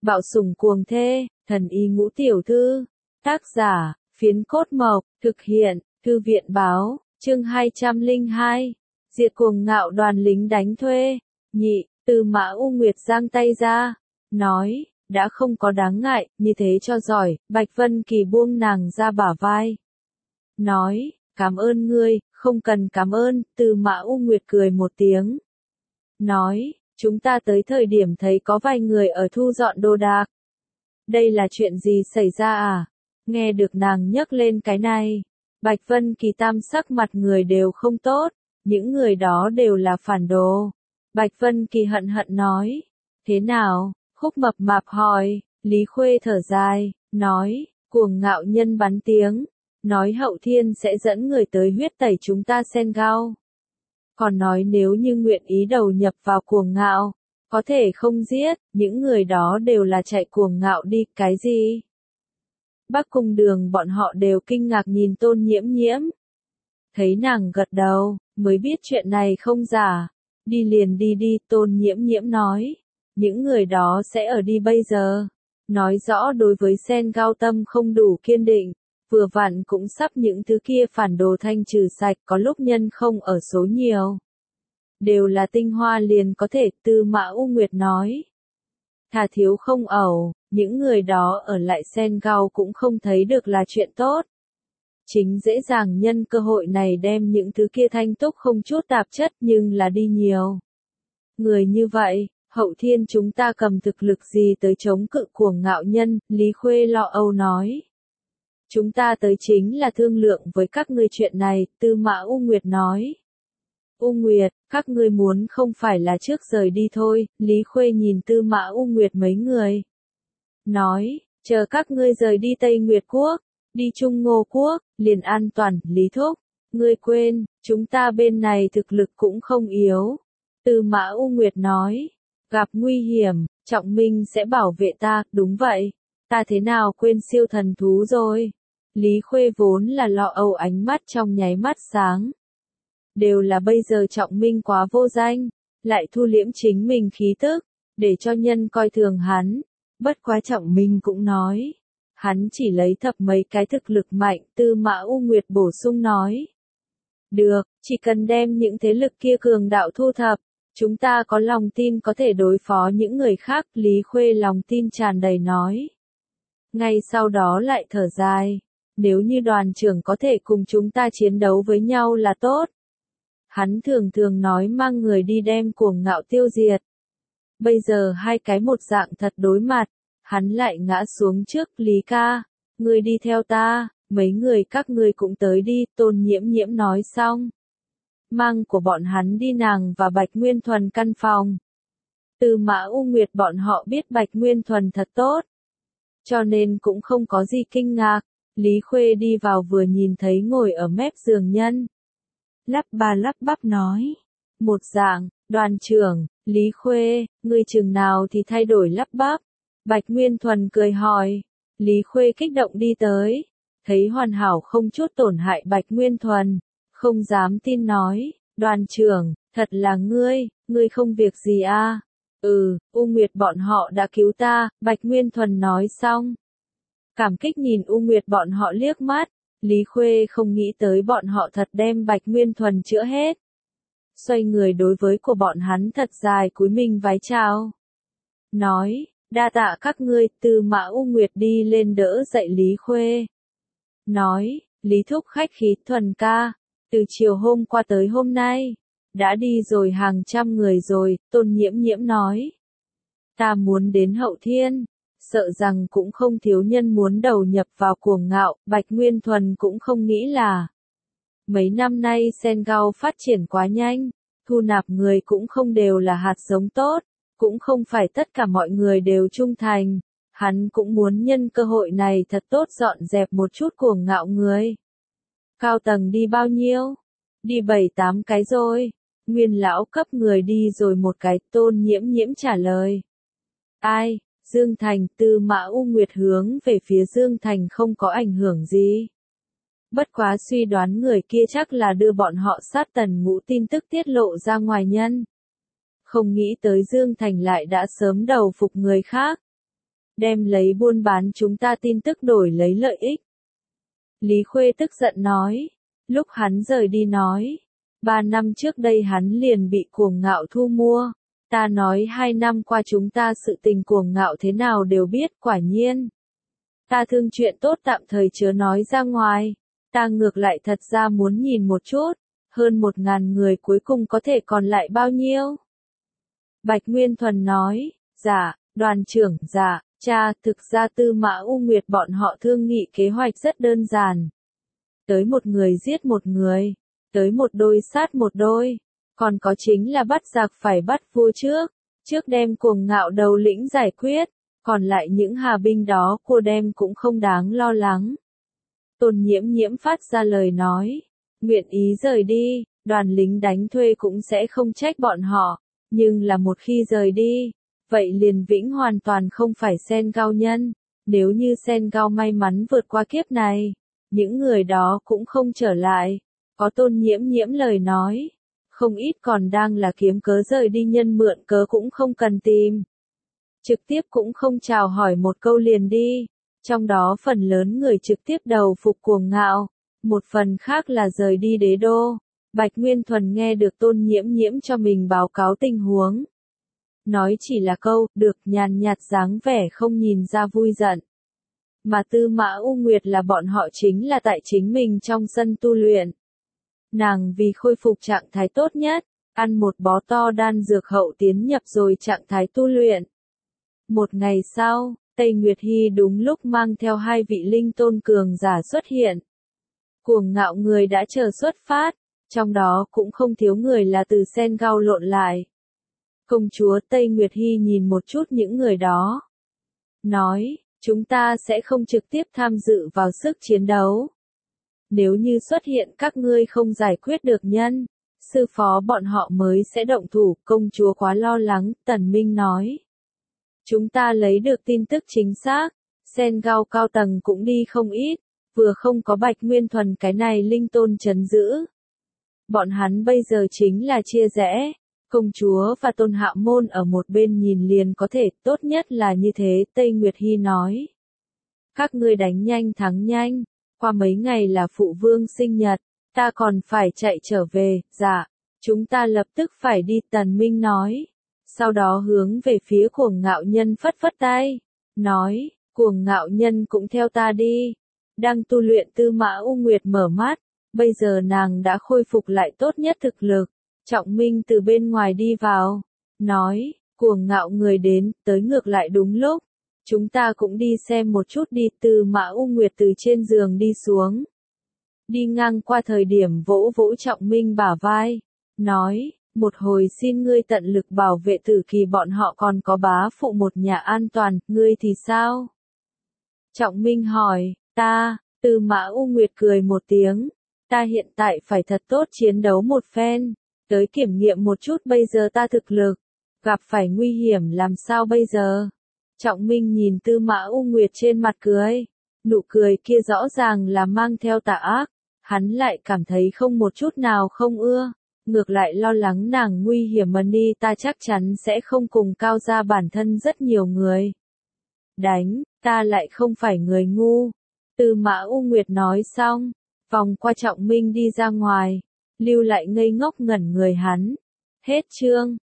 Bạo sủng cuồng thê, thần y ngũ tiểu thư. Tác giả, Phiến Cốt Mộc, thực hiện, Thư viện báo, chương 202. Diệt cuồng ngạo đoàn lính đánh thuê. Nhị, Tư Mã U Nguyệt giang tay ra, nói, đã không có đáng ngại, như thế cho giỏi. Bạch Vân Kỳ buông nàng ra bả vai. Nói, cảm ơn ngươi, không cần cảm ơn. Tư Mã U Nguyệt cười một tiếng. Nói, chúng ta tới thời điểm thấy có vài người ở thu dọn đồ đạc. Đây là chuyện gì xảy ra à? Nghe được nàng nhắc lên cái này, Bạch Vân Kỳ tam sắc mặt người đều không tốt, những người đó đều là phản đồ. Bạch Vân Kỳ hận hận nói, thế nào? Khúc Mập Mạp hỏi. Lý Khuê thở dài, nói, cuồng ngạo nhân bắn tiếng, nói Hậu Thiên sẽ dẫn người tới huyết tẩy chúng ta Senegal. Còn nói nếu như nguyện ý đầu nhập vào cuồng ngạo, có thể không giết, những người đó đều là chạy cuồng ngạo đi, cái gì? Bắc Cung Đường bọn họ đều kinh ngạc nhìn Tôn Nhiễm Nhiễm. Thấy nàng gật đầu, mới biết chuyện này không giả. Đi liền đi đi, Tôn Nhiễm Nhiễm nói. Những người đó sẽ ở đi bây giờ. Nói rõ đối với Senegal tâm không đủ kiên định. Vừa vặn cũng sắp những thứ kia phản đồ thanh trừ sạch, có lúc nhân không ở số nhiều. Đều là tinh hoa liền có thể, Tư Mã U Nguyệt nói. Thà thiếu không ẩu, những người đó ở lại Senegal cũng không thấy được là chuyện tốt. Chính dễ dàng nhân cơ hội này đem những thứ kia thanh túc không chút tạp chất nhưng là đi nhiều. Người như vậy, Hậu Thiên chúng ta cầm thực lực gì tới chống cự cuồng ngạo nhân, Lý Khuê lo âu nói. Chúng ta tới chính là thương lượng với các ngươi chuyện này, Tư Mã U Nguyệt nói. U Nguyệt, các ngươi muốn không phải là trước rời đi thôi, Lý Khuê nhìn Tư Mã U Nguyệt mấy người. Nói, chờ các ngươi rời đi Tây Nguyệt Quốc, đi Trung Ngô Quốc, liền an toàn, Lý Thúc. Ngươi quên, chúng ta bên này thực lực cũng không yếu. Tư Mã U Nguyệt nói, gặp nguy hiểm, Trọng Minh sẽ bảo vệ ta, đúng vậy. Ta thế nào quên siêu thần thú rồi. Lý Khuê vốn là lo âu ánh mắt trong nháy mắt sáng. Đều là bây giờ Trọng Minh quá vô danh, lại thu liễm chính mình khí tức, để cho nhân coi thường hắn. Bất quá Trọng Minh cũng nói, hắn chỉ lấy thập mấy cái thực lực mạnh, Tư Mã U Nguyệt bổ sung nói. Được, chỉ cần đem những thế lực kia cường đạo thu thập, chúng ta có lòng tin có thể đối phó những người khác, Lý Khuê lòng tin tràn đầy nói. Ngay sau đó lại thở dài, nếu như đoàn trưởng có thể cùng chúng ta chiến đấu với nhau là tốt. Hắn thường thường nói mang người đi đem cuồng ngạo tiêu diệt. Bây giờ hai cái một dạng thật đối mặt, hắn lại ngã xuống trước, Lý ca, ngươi đi theo ta, mấy người các ngươi cũng tới đi, Tôn Nhiễm Nhiễm nói xong. Mang của bọn hắn đi nàng và Bạch Nguyên Thuần căn phòng. Tư Mã U Nguyệt bọn họ biết Bạch Nguyên Thuần thật tốt, cho nên cũng không có gì kinh ngạc. Lý Khuê đi vào vừa nhìn thấy ngồi ở mép giường nhân. Lắp ba lắp bắp nói. Một dạng, đoàn trưởng, Lý Khuê, ngươi chừng nào thì thay đổi lắp bắp. Bạch Nguyên Thuần cười hỏi. Lý Khuê kích động đi tới. Thấy hoàn hảo không chút tổn hại Bạch Nguyên Thuần. Không dám tin nói. Đoàn trưởng, thật là ngươi không việc gì à? U Nguyệt bọn họ đã cứu ta, Bạch Nguyên Thuần nói xong. Cảm kích nhìn U Nguyệt bọn họ liếc mắt, Lý Khuê không nghĩ tới bọn họ thật đem Bạch Nguyên Thuần chữa hết. Xoay người đối với của bọn hắn thật dài cúi mình vái chào. Nói, đa tạ các ngươi, Tư Mã U Nguyệt đi lên đỡ dậy Lý Khuê. Nói, Lý Thúc khách khí, Thuần ca, từ chiều hôm qua tới hôm nay, đã đi rồi hàng trăm người rồi, Tôn Nhiễm Nhiễm nói. Ta muốn đến Hậu Thiên. Sợ rằng cũng không thiếu nhân muốn đầu nhập vào cuồng ngạo, Bạch Nguyên Thuần cũng không nghĩ là. Mấy năm nay Senegal phát triển quá nhanh, thu nạp người cũng không đều là hạt giống tốt, cũng không phải tất cả mọi người đều trung thành, hắn cũng muốn nhân cơ hội này thật tốt dọn dẹp một chút cuồng ngạo người. Cao tầng đi bao nhiêu? Đi 7-8 cái rồi, Nguyên lão cấp người đi rồi một cái, Tôn Nhiễm Nhiễm trả lời. Ai? Dương Thành, Tư Mã U Nguyệt hướng về phía Dương Thành không có ảnh hưởng gì. Bất quá suy đoán người kia chắc là đưa bọn họ sát Tần Ngũ tin tức tiết lộ ra ngoài nhân. Không nghĩ tới Dương Thành lại đã sớm đầu phục người khác. đem lấy buôn bán chúng ta tin tức đổi lấy lợi ích. Lý Khuê tức giận nói, lúc hắn rời đi nói, 3 năm trước đây hắn liền bị Cuồng Ngạo thu mua. Ta nói 2 năm qua chúng ta sự tình Cuồng Ngạo thế nào đều biết, quả nhiên. Ta thương chuyện tốt tạm thời chớ nói ra ngoài, ta ngược lại thật ra muốn nhìn một chút, hơn 1.000 người cuối cùng có thể còn lại bao nhiêu. Bạch Nguyên Thuần nói, dạ, đoàn trưởng, dạ, cha, thực ra Tư Mã U Nguyệt bọn họ thương nghị kế hoạch rất đơn giản. Tới một người giết một người, tới một đôi sát một đôi, còn có chính là bắt giặc phải bắt vua trước đem Cuồng Ngạo đầu lĩnh giải quyết, còn lại những hà binh đó cô đem cũng không đáng lo lắng. Tôn Nhiễm Nhiễm phát ra lời nói, nguyện ý rời đi, đoàn lính đánh thuê cũng sẽ không trách bọn họ, nhưng là một khi rời đi, vậy liền vĩnh hoàn toàn không phải Sen Gao nhân, nếu như Sen Gao may mắn vượt qua kiếp này, những người đó cũng không trở lại. Có Tôn Nhiễm Nhiễm lời nói, không ít còn đang là kiếm cớ rời đi nhân mượn cớ cũng không cần tìm. Trực tiếp cũng không chào hỏi một câu liền đi, trong đó phần lớn người trực tiếp đầu phục Cuồng Ngạo, một phần khác là rời đi đế đô. Bạch Nguyên Thuần nghe được Tôn Nhiễm Nhiễm cho mình báo cáo tình huống. Nói chỉ là câu, được, nhàn nhạt dáng vẻ không nhìn ra vui giận. Mà Tư Mã U Nguyệt là bọn họ chính là tại chính mình trong sân tu luyện. Nàng vì khôi phục trạng thái tốt nhất, ăn một bó to đan dược hậu tiến nhập rồi trạng thái tu luyện. Một ngày sau, Tây Nguyệt Hy đúng lúc mang theo 2 vị linh tôn cường giả xuất hiện. Cuồng Ngạo người đã chờ xuất phát, trong đó cũng không thiếu người là từ Sen Gao lộn lại. Công chúa Tây Nguyệt Hy nhìn một chút những người đó. Nói, chúng ta sẽ không trực tiếp tham dự vào sức chiến đấu. Nếu như xuất hiện các ngươi không giải quyết được nhân, sư phó bọn họ mới sẽ động thủ, công chúa quá lo lắng, Tần Minh nói. Chúng ta lấy được tin tức chính xác, Sen Gao cao tầng cũng đi không ít, vừa không có Bạch Nguyên Thuần cái này linh tôn trấn giữ. Bọn hắn bây giờ chính là chia rẽ, công chúa và Tôn Hạ Môn ở một bên nhìn liền có thể, tốt nhất là như thế, Tây Nguyệt Hy nói. Các ngươi đánh nhanh thắng nhanh, qua mấy ngày là phụ vương sinh nhật, ta còn phải chạy trở về, dạ, chúng ta lập tức phải đi, Tần Minh nói. Sau đó hướng về phía Cuồng Ngạo nhân phất phất tay, nói, Cuồng Ngạo nhân cũng theo ta đi. Đang tu luyện Tư Mã U Nguyệt mở mắt, bây giờ nàng đã khôi phục lại tốt nhất thực lực. Trọng Minh từ bên ngoài đi vào, nói, Cuồng Ngạo người đến, tới ngược lại đúng lúc. Chúng ta cũng đi xem một chút đi. Tư Mã U Nguyệt từ trên giường đi xuống. Đi ngang qua thời điểm vỗ vỗ Trọng Minh bả vai, nói, một hồi xin ngươi tận lực bảo vệ Tử Kỳ bọn họ, còn có bá phụ một nhà an toàn, ngươi thì sao? Trọng Minh hỏi, ta, Tư Mã U Nguyệt cười một tiếng, ta hiện tại phải thật tốt chiến đấu một phen, tới kiểm nghiệm một chút bây giờ ta thực lực, gặp phải nguy hiểm làm sao bây giờ? Trọng Minh nhìn Tư Mã U Nguyệt trên mặt cười, nụ cười kia rõ ràng là mang theo tà ác, hắn lại cảm thấy không một chút nào không ưa, ngược lại lo lắng nàng nguy hiểm mà đi, ta chắc chắn sẽ không cùng Cao gia bản thân rất nhiều người. Đánh, ta lại không phải người ngu. Tư Mã U Nguyệt nói xong, vòng qua Trọng Minh đi ra ngoài, lưu lại ngây ngốc ngẩn người hắn. Hết chương.